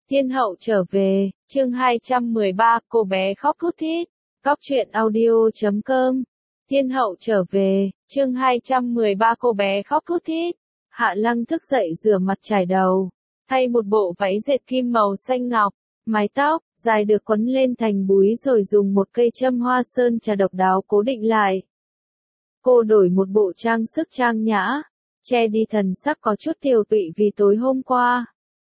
Thiên hậu trở về, chương 213, cô bé khóc thút thít. Cóc truyện audio.com. Thiên hậu trở về, chương 213, cô bé khóc thút thít. Hạ Lăng thức dậy rửa mặt chải đầu, thay một bộ váy dệt kim màu xanh ngọc, mái tóc dài được quấn lên thành búi rồi dùng một cây châm hoa sơn trà độc đáo cố định lại. Cô đổi một bộ trang sức trang nhã, che đi thần sắc có chút tiều tụy vì tối hôm qua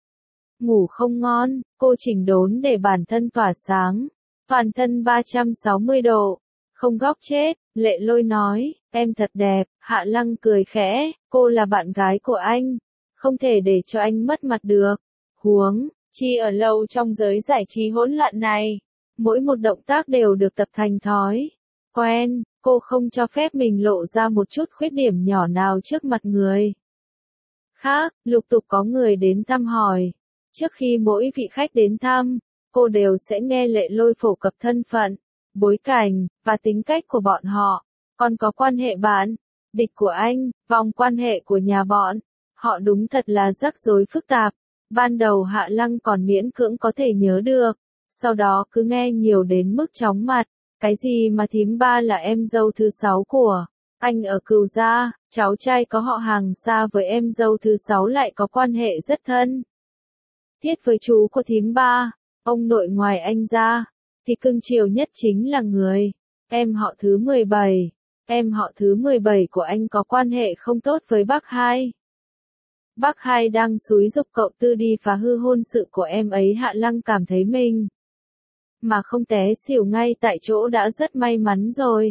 ngủ không ngon, cô chỉnh đốn để bản thân tỏa sáng, toàn thân 360 độ, không góc chết. Lệ Lôi nói, em thật đẹp. Hạ Lăng cười khẽ, cô là bạn gái của anh, không thể để cho anh mất mặt được. Huống chi ở lâu trong giới giải trí hỗn loạn này, mỗi một động tác đều được tập thành thói quen, cô không cho phép mình lộ ra một chút khuyết điểm nhỏ nào trước mặt người khác. Lục tục có người đến thăm hỏi. Trước khi mỗi vị khách đến thăm, cô đều sẽ nghe Lệ Lôi phổ cập thân phận, bối cảnh, và tính cách của bọn họ. Còn có quan hệ bạn, địch của anh, vòng quan hệ của nhà bọn. Họ đúng thật là rắc rối phức tạp. Ban đầu Hạ Lăng còn miễn cưỡng có thể nhớ được, sau đó cứ nghe nhiều đến mức chóng mặt. Cái gì mà thím ba là em dâu thứ 6 của anh ở Cừu Gia, cháu trai có họ hàng xa với em dâu thứ 6 lại có quan hệ rất thân thiết với chú của thím ba. Ông nội ngoài anh ra, thì cưng chiều nhất chính là người em họ thứ 17. Em họ thứ 17 của anh có quan hệ không tốt với bác hai. Bác hai đang xúi giục cậu Tư đi phá hư hôn sự của em ấy. Hạ Lăng cảm thấy mình mà không té xỉu ngay tại chỗ đã rất may mắn rồi.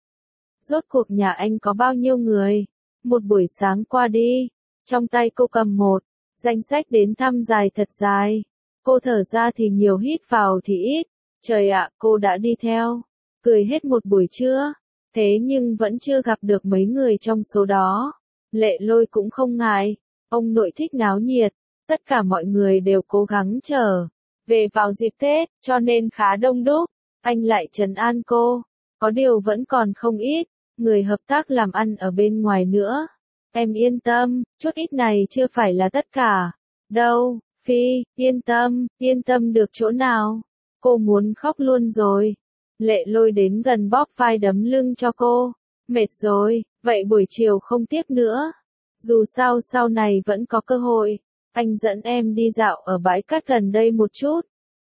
Rốt cuộc nhà anh có bao nhiêu người? Một buổi sáng qua đi, trong tay cô cầm một danh sách đến thăm dài thật dài. Cô thở ra thì nhiều, hít vào thì ít. Trời ạ, cô đã đi theo, cười hết một buổi trưa, thế nhưng vẫn chưa gặp được mấy người trong số đó. Lệ Lôi cũng không ngại, ông nội thích náo nhiệt, tất cả mọi người đều cố gắng trở về vào dịp Tết, cho nên khá đông đúc. Anh lại trấn an cô, có điều vẫn còn không ít người hợp tác làm ăn ở bên ngoài nữa. Em yên tâm, chút ít này chưa phải là tất cả đâu. Phi, yên tâm được chỗ nào? Cô muốn khóc luôn rồi. Lệ Lôi đến gần bóp vai đấm lưng cho cô. Mệt rồi, vậy buổi chiều không tiếp nữa. Dù sao sau này vẫn có cơ hội. Anh dẫn em đi dạo ở bãi cát gần đây một chút.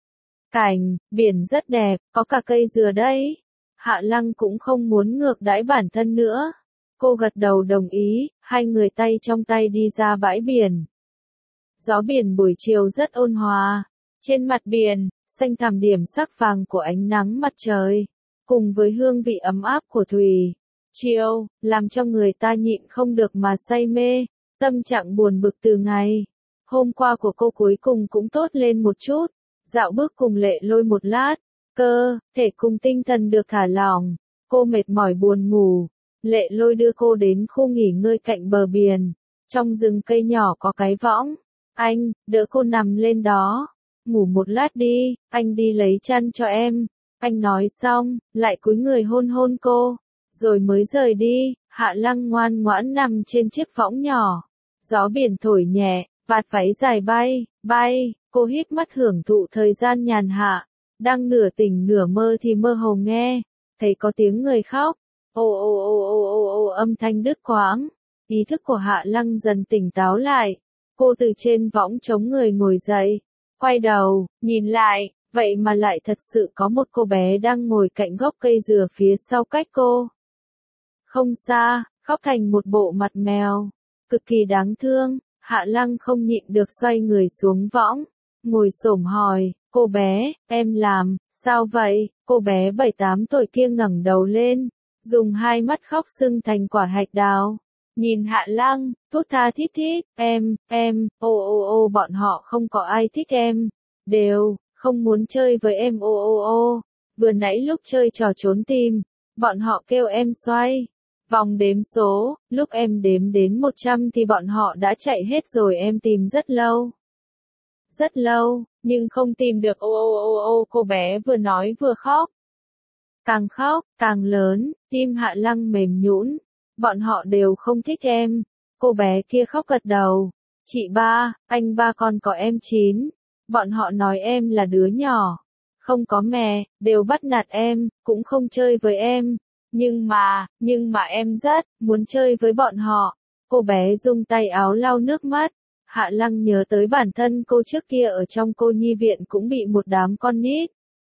Cảnh biển rất đẹp, có cả cây dừa đấy. Hạ Lăng cũng không muốn ngược đãi bản thân nữa. Cô gật đầu đồng ý, hai người tay trong tay đi ra bãi biển. Gió biển buổi chiều rất ôn hòa. Trên mặt biển, xanh thẳm điểm sắc vàng của ánh nắng mặt trời, cùng với hương vị ấm áp của thủy triều, làm cho người ta nhịn không được mà say mê. Tâm trạng buồn bực từ ngày hôm qua của cô cuối cùng cũng tốt lên một chút. Dạo bước cùng Lệ Lôi một lát, cơ thể cùng tinh thần được thả lỏng. Cô mệt mỏi buồn ngủ. Lệ Lôi đưa cô đến khu nghỉ ngơi cạnh bờ biển. Trong rừng cây nhỏ có cái võng. Anh đỡ cô nằm lên đó. Ngủ một lát đi, anh đi lấy chăn cho em. Anh nói xong, lại cúi người hôn hôn cô, rồi mới rời đi. Hạ Lăng ngoan ngoãn nằm trên chiếc võng nhỏ. Gió biển thổi nhẹ, vạt váy dài bay. Cô hít mắt hưởng thụ thời gian nhàn hạ. Đang nửa tỉnh nửa mơ thì mơ hồ nghe thấy có tiếng người khóc. Ô, âm thanh đứt quãng. Ý thức của Hạ Lăng dần tỉnh táo lại. Cô từ trên võng chống người ngồi dậy, quay đầu, nhìn lại, vậy mà lại thật sự có một cô bé đang ngồi cạnh gốc cây dừa phía sau cách cô không xa, khóc thành một bộ mặt mèo, cực kỳ đáng thương. Hạ Lăng không nhịn được xoay người xuống võng, ngồi xổm hỏi, cô bé, em làm sao vậy? Cô bé 7-8 tuổi kia ngẩng đầu lên, dùng hai mắt khóc sưng thành quả hạch đào, nhìn Hạ Lăng, thút tha thít thít, ô, bọn họ không có ai thích em, đều không muốn chơi với em. Ô, vừa nãy lúc chơi trò trốn tìm, bọn họ kêu em xoay vòng đếm số, lúc em đếm đến 100 thì bọn họ đã chạy hết rồi. Em tìm rất lâu, nhưng không tìm được. Ô, cô bé vừa nói vừa khóc, càng lớn, tim Hạ Lăng mềm nhũn. Bọn họ đều không thích em. Cô bé kia khóc gật đầu. Chị ba, anh ba còn có em 9. Bọn họ nói em là đứa nhỏ, không có mẹ, đều bắt nạt em, cũng không chơi với em. Nhưng mà em rất muốn chơi với bọn họ. Cô bé dùng tay áo lau nước mắt. Hạ Lăng nhớ tới bản thân cô trước kia ở trong cô nhi viện cũng bị một đám con nít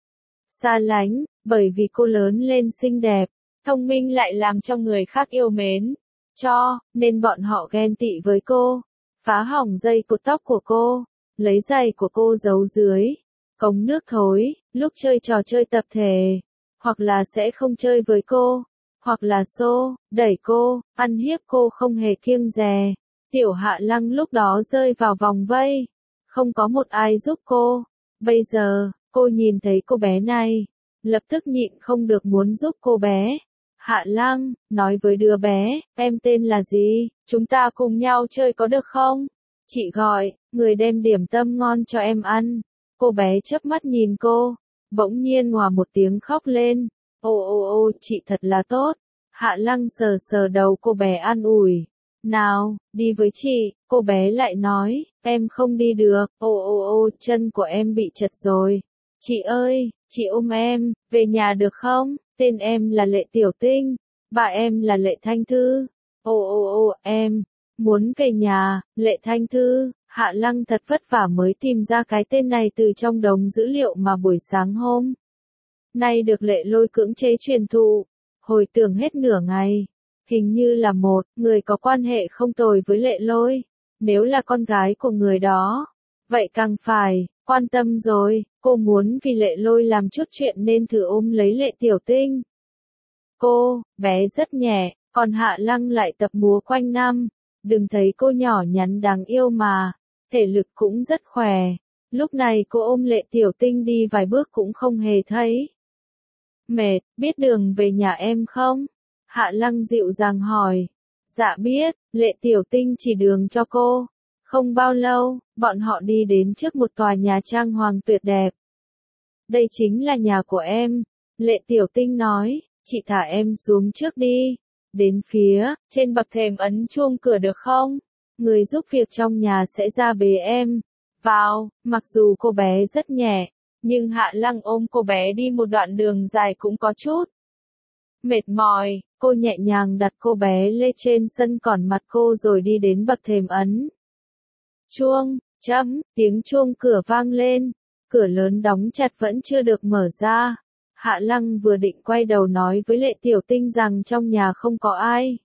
xa lánh, bởi vì cô lớn lên xinh đẹp, thông minh lại làm cho người khác yêu mến. Nên bọn họ ghen tị với cô, phá hỏng dây cột tóc của cô, lấy giày của cô giấu dưới cống nước thối, lúc chơi trò chơi tập thể, hoặc là sẽ không chơi với cô, hoặc là xô, đẩy cô, ăn hiếp cô không hề kiêng dè. Tiểu Hạ Lăng lúc đó rơi vào vòng vây, không có một ai giúp cô. Bây giờ, cô nhìn thấy cô bé này, lập tức nhịn không được muốn giúp cô bé. Hạ Lăng, nói với đứa bé, em tên là gì, chúng ta cùng nhau chơi có được không? Chị gọi, người đem điểm tâm ngon cho em ăn. Cô bé chớp mắt nhìn cô, bỗng nhiên òa một tiếng khóc lên. Ô, chị thật là tốt. Hạ Lăng sờ sờ đầu cô bé an ủi. Nào, đi với chị, cô bé lại nói, em không đi được. Ô, chân của em bị chật rồi. Chị ơi, chị ôm em, về nhà được không? Tên em là Lệ Tiểu Tinh, bà em là Lệ Thanh Thư. Ô, em muốn về nhà, Lệ Thanh Thư. Hạ Lăng thật vất vả mới tìm ra cái tên này từ trong đống dữ liệu mà buổi sáng hôm nay được Lệ Lôi cưỡng chế truyền thụ. Hồi tưởng hết nửa ngày, hình như là một người có quan hệ không tồi với Lệ Lôi. Nếu là con gái của người đó, vậy càng phải quan tâm rồi. Cô muốn vì Lệ Lôi làm chút chuyện nên thử ôm lấy Lệ Tiểu Tinh. Cô bé rất nhẹ, còn Hạ Lăng lại tập múa quanh năm. Đừng thấy cô nhỏ nhắn đáng yêu mà, thể lực cũng rất khỏe. Lúc này cô ôm Lệ Tiểu Tinh đi vài bước cũng không hề thấy mệt. Biết đường về nhà em không? Hạ Lăng dịu dàng hỏi. Dạ biết. Lệ Tiểu Tinh chỉ đường cho cô. Không bao lâu, bọn họ đi đến trước một tòa nhà trang hoàng tuyệt đẹp. Đây chính là nhà của em. Lệ Tiểu Tinh nói, chị thả em xuống trước đi. Đến phía trên bậc thềm ấn chuông cửa được không? Người giúp việc trong nhà sẽ ra bế em vào. Mặc dù cô bé rất nhẹ, nhưng Hạ Lăng ôm cô bé đi một đoạn đường dài cũng có chút mệt mỏi. Cô nhẹ nhàng đặt cô bé lên trên sân cỏn mặt cô rồi đi đến bậc thềm ấn chuông. Tiếng chuông cửa vang lên. Cửa lớn đóng chặt vẫn chưa được mở ra. Hạ Lăng vừa định quay đầu nói với Lệ Tiểu Tinh rằng trong nhà không có ai.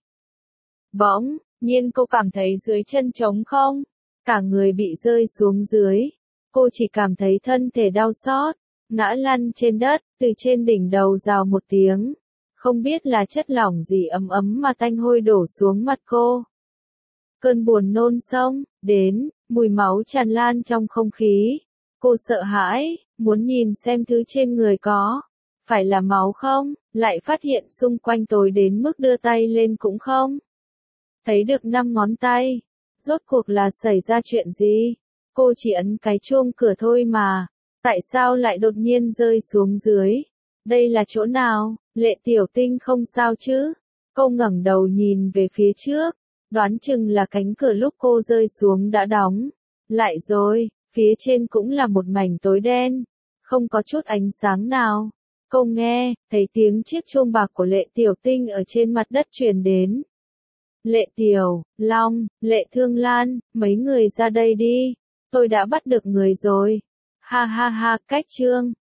Bỗng nhiên cô cảm thấy dưới chân trống không, cả người bị rơi xuống dưới. Cô chỉ cảm thấy thân thể đau xót, ngã lăn trên đất, từ trên đỉnh đầu rào một tiếng. Không biết là chất lỏng gì ấm ấm mà tanh hôi đổ xuống mặt cô. Cơn buồn nôn xông đến, mùi máu tràn lan trong không khí. Cô sợ hãi, muốn nhìn xem thứ trên người có phải là máu không, lại phát hiện xung quanh tối đến mức đưa tay lên cũng không thấy được 5 ngón tay. Rốt cuộc là xảy ra chuyện gì? Cô chỉ ấn cái chuông cửa thôi mà, tại sao lại đột nhiên rơi xuống dưới? Đây là chỗ nào? Lệ Tiểu Tinh không sao chứ? Cô ngẩng đầu nhìn về phía trước, đoán chừng là cánh cửa lúc cô rơi xuống đã đóng lại rồi. Phía trên cũng là một mảnh tối đen, không có chút ánh sáng nào. Cô nghe thấy tiếng chiếc chuông bạc của Lệ Tiểu Tinh ở trên mặt đất truyền đến. Lệ Tiểu Long, Lệ Thương Lan, mấy người ra đây đi, tôi đã bắt được người rồi. Ha ha ha, cách chương